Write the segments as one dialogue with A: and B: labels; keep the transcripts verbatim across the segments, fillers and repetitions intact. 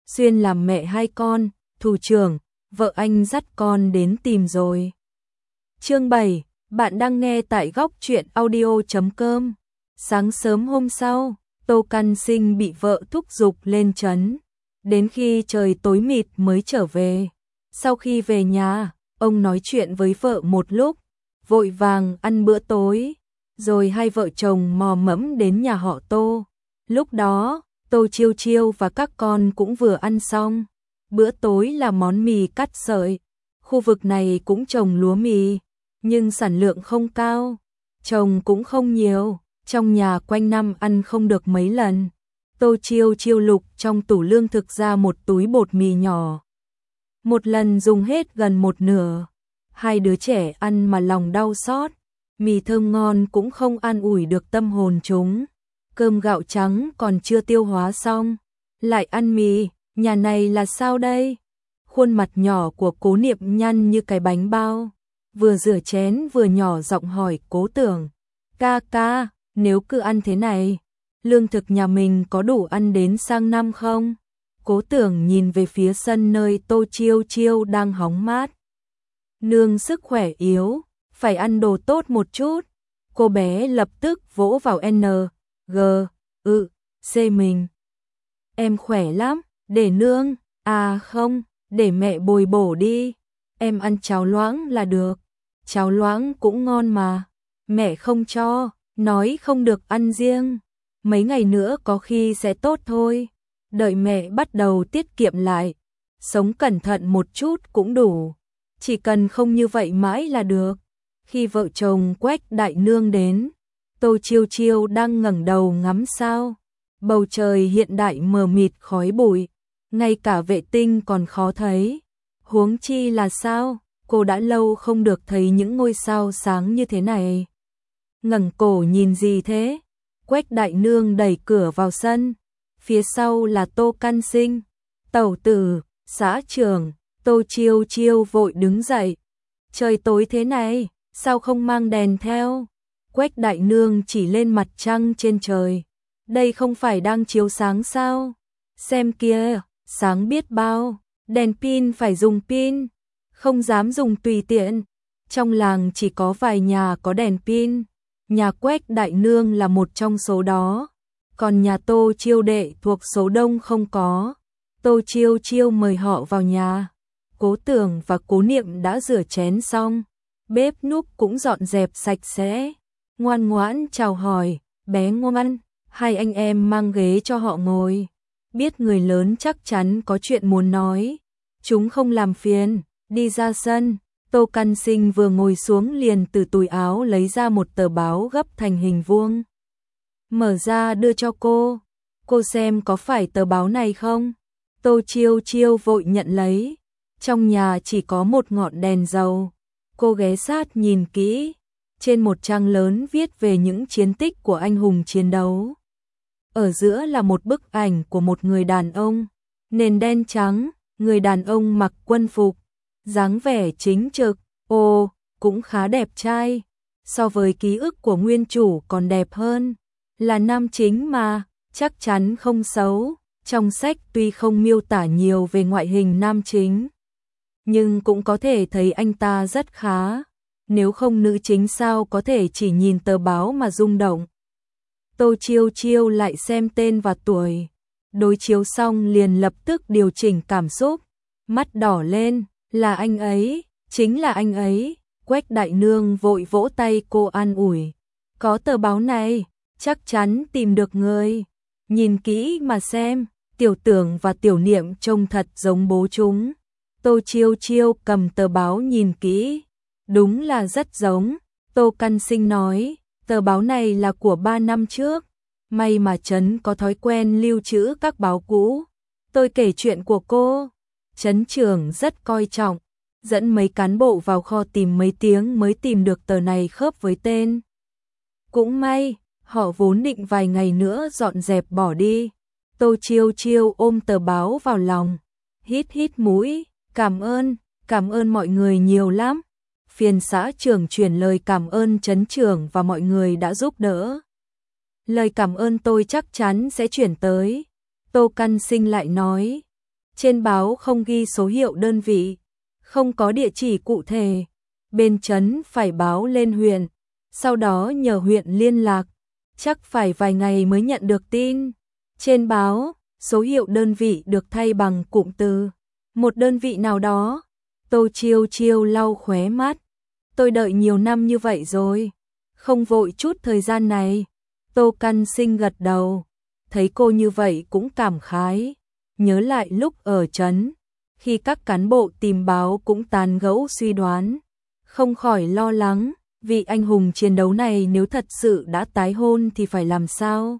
A: Xuyên làm mẹ hai con, thủ trưởng, vợ anh dắt con đến tìm rồi. Chương bảy, bạn đang nghe tại góc truyện audio chấm com. Sáng sớm hôm sau, Tô Căn Sinh bị vợ thúc giục lên trấn, đến khi trời tối mịt mới trở về. Sau khi về nhà, ông nói chuyện với vợ một lúc, vội vàng ăn bữa tối, rồi hai vợ chồng mò mẫm đến nhà họ Tô. Lúc đó, Tô Chiêu Chiêu và các con cũng vừa ăn xong. Bữa tối là món mì cắt sợi. Khu vực này cũng trồng lúa mì, nhưng sản lượng không cao, trồng cũng không nhiều, trong nhà quanh năm ăn không được mấy lần. Tô Chiêu Chiêu lục trong tủ lương thực ra một túi bột mì nhỏ. Một lần dùng hết gần một nửa. Hai đứa trẻ ăn mà lòng đau xót, mì thơm ngon cũng không an ủi được tâm hồn chúng. Cơm gạo trắng còn chưa tiêu hóa xong, lại ăn mì, nhà này là sao đây? Khuôn mặt nhỏ của Cố Niệm nhăn như cái bánh bao, vừa rửa chén vừa nhỏ giọng hỏi Cố Tưởng, ca ca, nếu cứ ăn thế này, lương thực nhà mình có đủ ăn đến sang năm không? Cố Tưởng nhìn về phía sân nơi Tô Chiêu Chiêu đang hóng mát. Nương sức khỏe yếu, phải ăn đồ tốt một chút. Cô bé lập tức vỗ vào N, G, ư, C mình. Em khỏe lắm, để nương, à không, để mẹ bồi bổ đi. Em ăn cháo loãng là được, cháo loãng cũng ngon mà. Mẹ không cho, nói không được ăn riêng. Mấy ngày nữa có khi sẽ tốt thôi. Đợi mẹ bắt đầu tiết kiệm lại, sống cẩn thận một chút cũng đủ. Chỉ cần không như vậy mãi là được. Khi vợ chồng Quách đại nương đến, Tô Chiêu Chiêu đang ngẩng đầu ngắm sao. Bầu trời hiện đại mờ mịt khói bụi, ngay cả vệ tinh còn khó thấy. Huống chi là sao, cô đã lâu không được thấy những ngôi sao sáng như thế này. Ngẩng cổ nhìn gì thế? Quách đại nương đẩy cửa vào sân. Phía sau là Tô Căn Sinh, tẩu tử, xã trưởng. Tô Chiêu Chiêu vội đứng dậy. Trời tối thế này, sao không mang đèn theo? Quách đại nương chỉ lên mặt trăng trên trời. Đây không phải đang chiếu sáng sao? Xem kia, sáng biết bao. Đèn pin phải dùng pin, không dám dùng tùy tiện. Trong làng chỉ có vài nhà có đèn pin, nhà Quách đại nương là một trong số đó. Còn nhà Tô Chiêu đệ thuộc số đông không có. Tô Chiêu Chiêu mời họ vào nhà. Cố Tưởng và Cố Niệm đã rửa chén xong, bếp núc cũng dọn dẹp sạch sẽ. Ngoan ngoãn chào hỏi, bé ngoan, hai anh em mang ghế cho họ ngồi. Biết người lớn chắc chắn có chuyện muốn nói. Chúng không làm phiền, đi ra sân. Tô Căn Sinh vừa ngồi xuống liền từ túi áo lấy ra một tờ báo gấp thành hình vuông. Mở ra đưa cho cô. Cô xem có phải tờ báo này không? Tô Chiêu Chiêu vội nhận lấy. Trong nhà chỉ có một ngọn đèn dầu. Cô ghé sát nhìn kỹ. Trên một trang lớn viết về những chiến tích của anh hùng chiến đấu. Ở giữa là một bức ảnh của một người đàn ông. Nền đen trắng, người đàn ông mặc quân phục. Dáng vẻ chính trực, ồ, cũng khá đẹp trai. So với ký ức của nguyên chủ còn đẹp hơn. Là nam chính mà, chắc chắn không xấu. Trong sách tuy không miêu tả nhiều về ngoại hình nam chính, nhưng cũng có thể thấy anh ta rất khá. Nếu không nữ chính sao có thể chỉ nhìn tờ báo mà rung động. Tô Chiêu Chiêu lại xem tên và tuổi. Đối chiếu xong liền lập tức điều chỉnh cảm xúc. Mắt đỏ lên, là anh ấy, chính là anh ấy. Quách đại nương vội vỗ tay cô an ủi. Có tờ báo này, chắc chắn tìm được người. Nhìn kỹ mà xem, Tiểu Tưởng và Tiểu Niệm trông thật giống bố chúng. Tô Chiêu Chiêu cầm tờ báo nhìn kỹ. Đúng là rất giống. Tô Căn Sinh nói, tờ báo này là của ba năm trước. May mà Trấn có thói quen lưu trữ các báo cũ. Tôi kể chuyện của cô. Trấn trưởng rất coi trọng, dẫn mấy cán bộ vào kho tìm mấy tiếng mới tìm được tờ này khớp với tên. Cũng may, họ vốn định vài ngày nữa dọn dẹp bỏ đi. Tô Chiêu Chiêu ôm tờ báo vào lòng, hít hít mũi, cảm ơn, cảm ơn mọi người nhiều lắm. Phiền xã trưởng chuyển lời cảm ơn trấn trưởng và mọi người đã giúp đỡ. Lời cảm ơn tôi chắc chắn sẽ chuyển tới. Tô Căn Sinh lại nói, Trên báo không ghi số hiệu đơn vị, không có địa chỉ cụ thể. Bên trấn phải báo lên huyện, sau đó nhờ huyện liên lạc, chắc phải vài ngày mới nhận được tin. Trên báo, số hiệu đơn vị được thay bằng cụm từ một đơn vị nào đó. Tô Chiêu Chiêu lau khóe mắt. Tôi đợi nhiều năm như vậy rồi, không vội chút thời gian này. Tô Căn Sinh gật đầu, thấy cô như vậy cũng cảm khái, nhớ lại lúc ở trấn, khi các cán bộ tìm báo cũng tán gẫu suy đoán, không khỏi lo lắng, vị anh hùng chiến đấu này nếu thật sự đã tái hôn thì phải làm sao?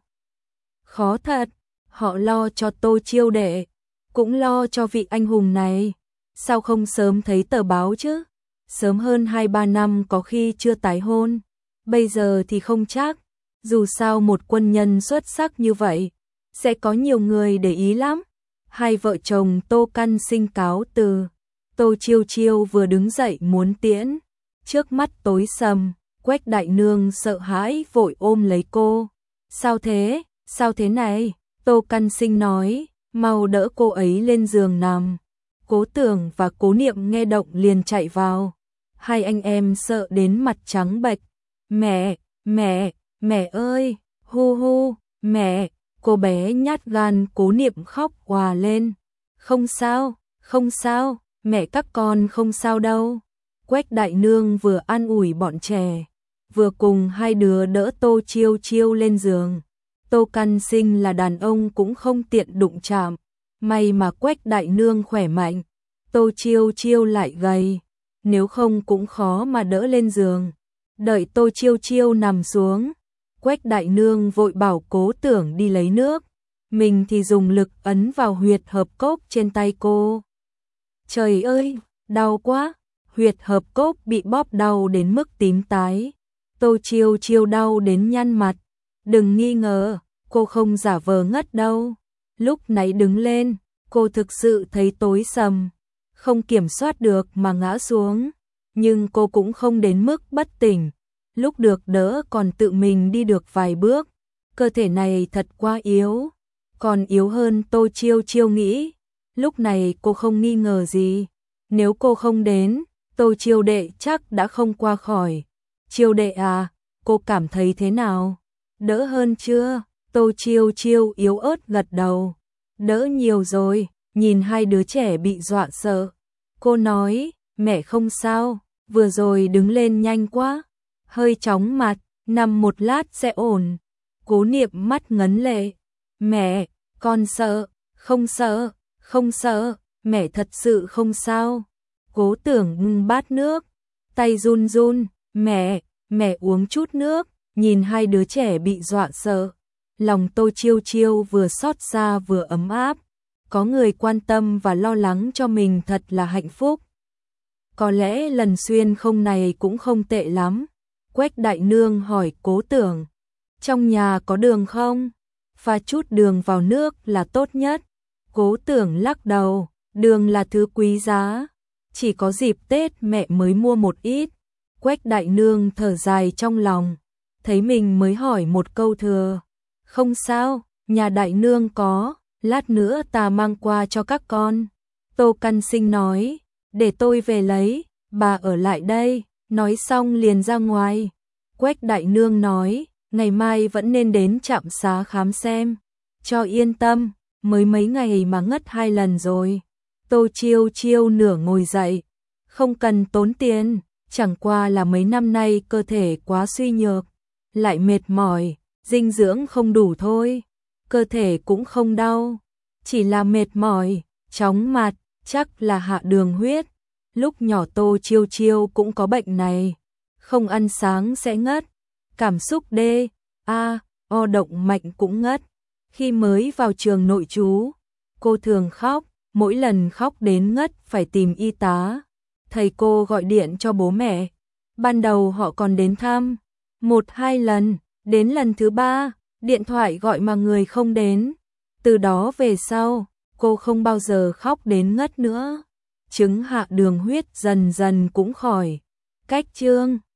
A: Khó thật, họ lo cho Tô Chiêu đệ, cũng lo cho vị anh hùng này, sao không sớm thấy tờ báo chứ? Sớm hơn hai ba năm có khi chưa tái hôn, bây giờ thì không chắc, dù sao một quân nhân xuất sắc như vậy, sẽ có nhiều người để ý lắm. Hai vợ chồng Tô Căn Sinh cáo từ, Tô Chiêu Chiêu vừa đứng dậy muốn tiễn, trước mắt tối sầm, Quách đại nương sợ hãi vội ôm lấy cô. Sao thế, sao thế này? Tô Căn Sinh nói, mau đỡ cô ấy lên giường nằm. Cố Tưởng và Cố Niệm nghe động liền chạy vào. Hai anh em sợ đến mặt trắng bệch. Mẹ, mẹ, mẹ ơi, hu hu, mẹ. Cô bé nhát gan Cố Niệm khóc òa lên. Không sao, không sao, mẹ các con không sao đâu. Quách đại nương vừa an ủi bọn trẻ, vừa cùng hai đứa đỡ Tô Chiêu Chiêu lên giường. Tô Căn Sinh là đàn ông cũng không tiện đụng chạm, may mà Quách đại nương khỏe mạnh, Tô Chiêu Chiêu lại gầy, nếu không cũng khó mà đỡ lên giường. Đợi Tô Chiêu Chiêu nằm xuống, Quách đại nương vội bảo Cố Tưởng đi lấy nước, mình thì dùng lực ấn vào huyệt hợp cốc trên tay cô. Trời ơi, đau quá, huyệt hợp cốc bị bóp đau đến mức tím tái. Tô Chiêu Chiêu đau đến nhăn mặt, đừng nghi ngờ, cô không giả vờ ngất đâu. Lúc nãy đứng lên, cô thực sự thấy tối sầm, không kiểm soát được mà ngã xuống, nhưng cô cũng không đến mức bất tỉnh. Lúc được đỡ còn tự mình đi được vài bước, cơ thể này thật quá yếu, còn yếu hơn Tô Chiêu Chiêu nghĩ. Lúc này cô không nghi ngờ gì, nếu cô không đến, Tô Chiêu đệ chắc đã không qua khỏi. Chiêu đệ à, cô cảm thấy thế nào? Đỡ hơn chưa? Tô Chiêu Chiêu yếu ớt gật đầu. Đỡ nhiều rồi, nhìn hai đứa trẻ bị dọa sợ. Cô nói, mẹ không sao, vừa rồi đứng lên nhanh quá, hơi chóng mặt, nằm một lát sẽ ổn. Cố Niệm mắt ngấn lệ. Mẹ, con sợ, không sợ, không sợ, mẹ thật sự không sao. Cố Tưởng ngưng bát nước, tay run run, mẹ, mẹ uống chút nước, nhìn hai đứa trẻ bị dọa sợ. Lòng Tô Chiêu Chiêu vừa xót xa vừa ấm áp, có người quan tâm và lo lắng cho mình thật là hạnh phúc. Có lẽ lần xuyên không này cũng không tệ lắm. Quách đại nương hỏi Cố Tưởng, trong nhà có đường không? Pha chút đường vào nước là tốt nhất. Cố Tưởng lắc đầu, đường là thứ quý giá, chỉ có dịp Tết mẹ mới mua một ít. Quách đại nương thở dài trong lòng, thấy mình mới hỏi một câu thừa. Không sao, nhà đại nương có, lát nữa ta mang qua cho các con. Tô Căn Sinh nói, để tôi về lấy, bà ở lại đây. Nói xong liền ra ngoài. Quách đại nương nói, ngày mai vẫn nên đến trạm xá khám xem, cho yên tâm, mới mấy ngày mà ngất hai lần rồi. Tô Chiêu Chiêu nửa ngồi dậy, không cần tốn tiền, chẳng qua là mấy năm nay cơ thể quá suy nhược, lại mệt mỏi, dinh dưỡng không đủ thôi. Cơ thể cũng không đau, chỉ là mệt mỏi, chóng mặt, chắc là hạ đường huyết. Lúc nhỏ Tô Chiêu Chiêu cũng có bệnh này, không ăn sáng sẽ ngất, cảm xúc D, A, O động mạnh cũng ngất. Khi mới vào trường nội trú, cô thường khóc, mỗi lần khóc đến ngất phải tìm y tá. Thầy cô gọi điện cho bố mẹ, ban đầu họ còn đến thăm, một hai lần, đến lần thứ ba, điện thoại gọi mà người không đến. Từ đó về sau, cô không bao giờ khóc đến ngất nữa. Chứng hạ đường huyết dần dần cũng khỏi. Cách chương